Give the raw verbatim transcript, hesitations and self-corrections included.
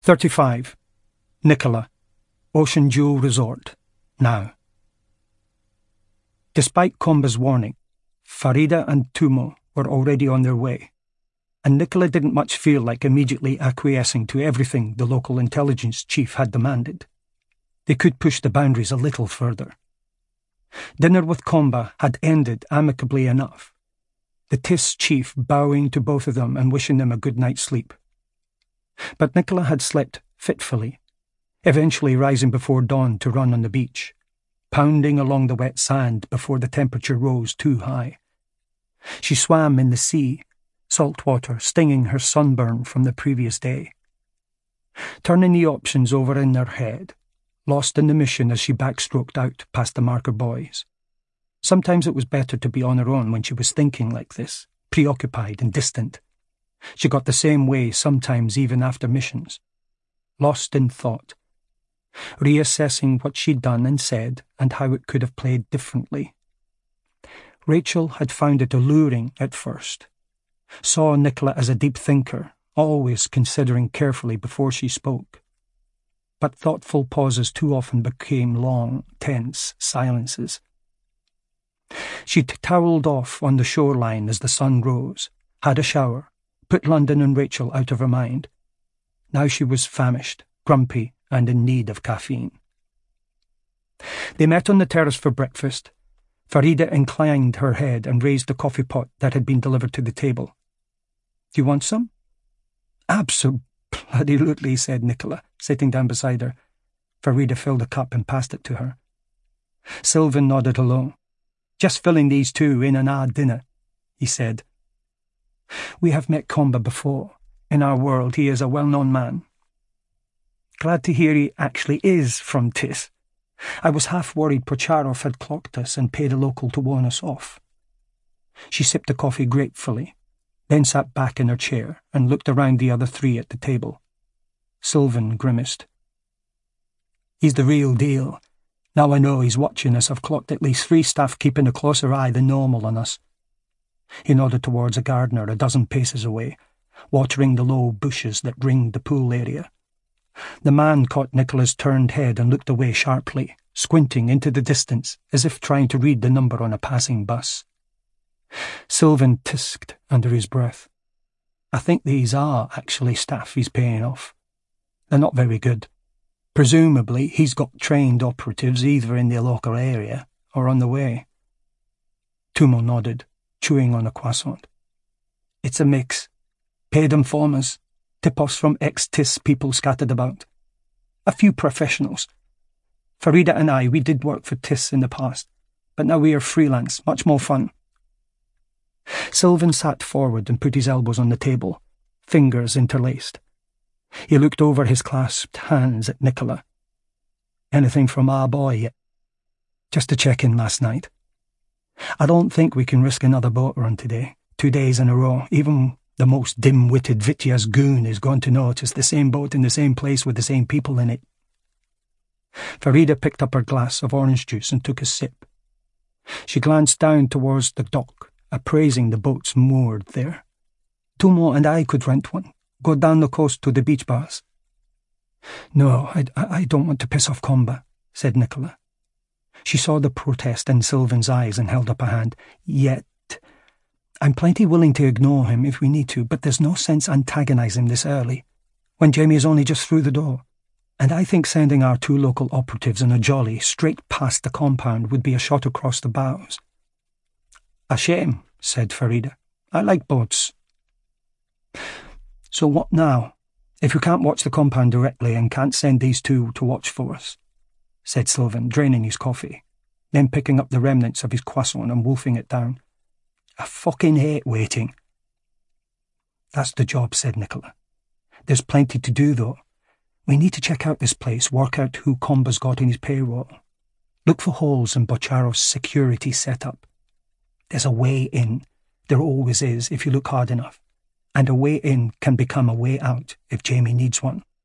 thirty-five. Nicola. Ocean Jewel Resort. Now. Despite Comba's warning, Farida and Tumo were already on their way, and Nicola didn't much feel like immediately acquiescing to everything the local intelligence chief had demanded. They could push the boundaries a little further. Dinner with Comba had ended amicably enough, the T I S chief bowing to both of them and wishing them a good night's sleep. But Nicola had slept fitfully, eventually rising before dawn to run on the beach, pounding along the wet sand before the temperature rose too high. She swam in the sea, salt water stinging her sunburn from the previous day. Turning the options over in her head, lost in the mission as she backstroked out past the marker buoys. Sometimes it was better to be on her own when she was thinking like this, preoccupied and distant. She got the same way sometimes even after missions. Lost in thought, reassessing what she'd done and said and how it could have played differently. Rachel had found it alluring at first, saw Nicola as a deep thinker, always considering carefully before she spoke. But thoughtful pauses too often became long, tense silences. She towelled off on the shoreline as the sun rose, had a shower, put London and Rachel out of her mind. Now she was famished, grumpy, and in need of caffeine. They met on the terrace for breakfast. Farida inclined her head and raised the coffee pot that had been delivered to the table. "Do you want some?" "Absolutely," said Nicola, sitting down beside her. Farida filled a cup and passed it to her. Sylvan nodded hello. "Just filling these two in an odd dinner," he said. "We have met Comba before. In our world he is a well-known man." "Glad to hear he actually is from T I S. I was half worried Procharov had clocked us and paid a local to warn us off." She sipped the coffee gratefully, then sat back in her chair and looked around the other three at the table. Sylvan grimaced. "He's the real deal. Now I know he's watching us, I've clocked at least three staff keeping a closer eye than normal on us." He nodded towards a gardener a dozen paces away, watering the low bushes that ringed the pool area. The man caught Nicola's turned head and looked away sharply, squinting into the distance as if trying to read the number on a passing bus. Sylvan tisked under his breath. "I think these are actually staff he's paying off. They're not very good. Presumably he's got trained operatives either in the local area or on the way." Tumo nodded, chewing on a croissant. "It's a mix. Paid informers, tip-offs from ex-T I S people scattered about. A few professionals. Farida and I, we did work for T I S in the past, but now we are freelance, much more fun." Sylvan sat forward and put his elbows on the table, fingers interlaced. He looked over his clasped hands at Nicola. "Anything from our boy yet?" "Just a check-in last night. I don't think we can risk another boat run today, two days in a row. Even the most dim-witted Vityaz goon is going to notice the same boat in the same place with the same people in it." Farida picked up her glass of orange juice and took a sip. She glanced down towards the dock, appraising the boats moored there. "Tumo and I could rent one, go down the coast to the beach bars." "No, I, I don't want to piss off Comba," said Nicola. She saw the protest in Sylvan's eyes and held up a hand. "Yet, I'm plenty willing to ignore him if we need to, but there's no sense antagonising him this early, when Jamie is only just through the door. And I think sending our two local operatives in a jolly straight past the compound would be a shot across the bows." "A shame," said Farida. "I like boats." "So what now, if we can't watch the compound directly and can't send these two to watch for us?" said Sylvan, draining his coffee, then picking up the remnants of his croissant and wolfing it down. "I fucking hate waiting." "That's the job," said Nicola. "There's plenty to do, though. We need to check out this place, work out who Comba's got in his payroll. Look for holes in Bocharov's security setup. There's a way in. There always is, if you look hard enough. And a way in can become a way out if Jamie needs one."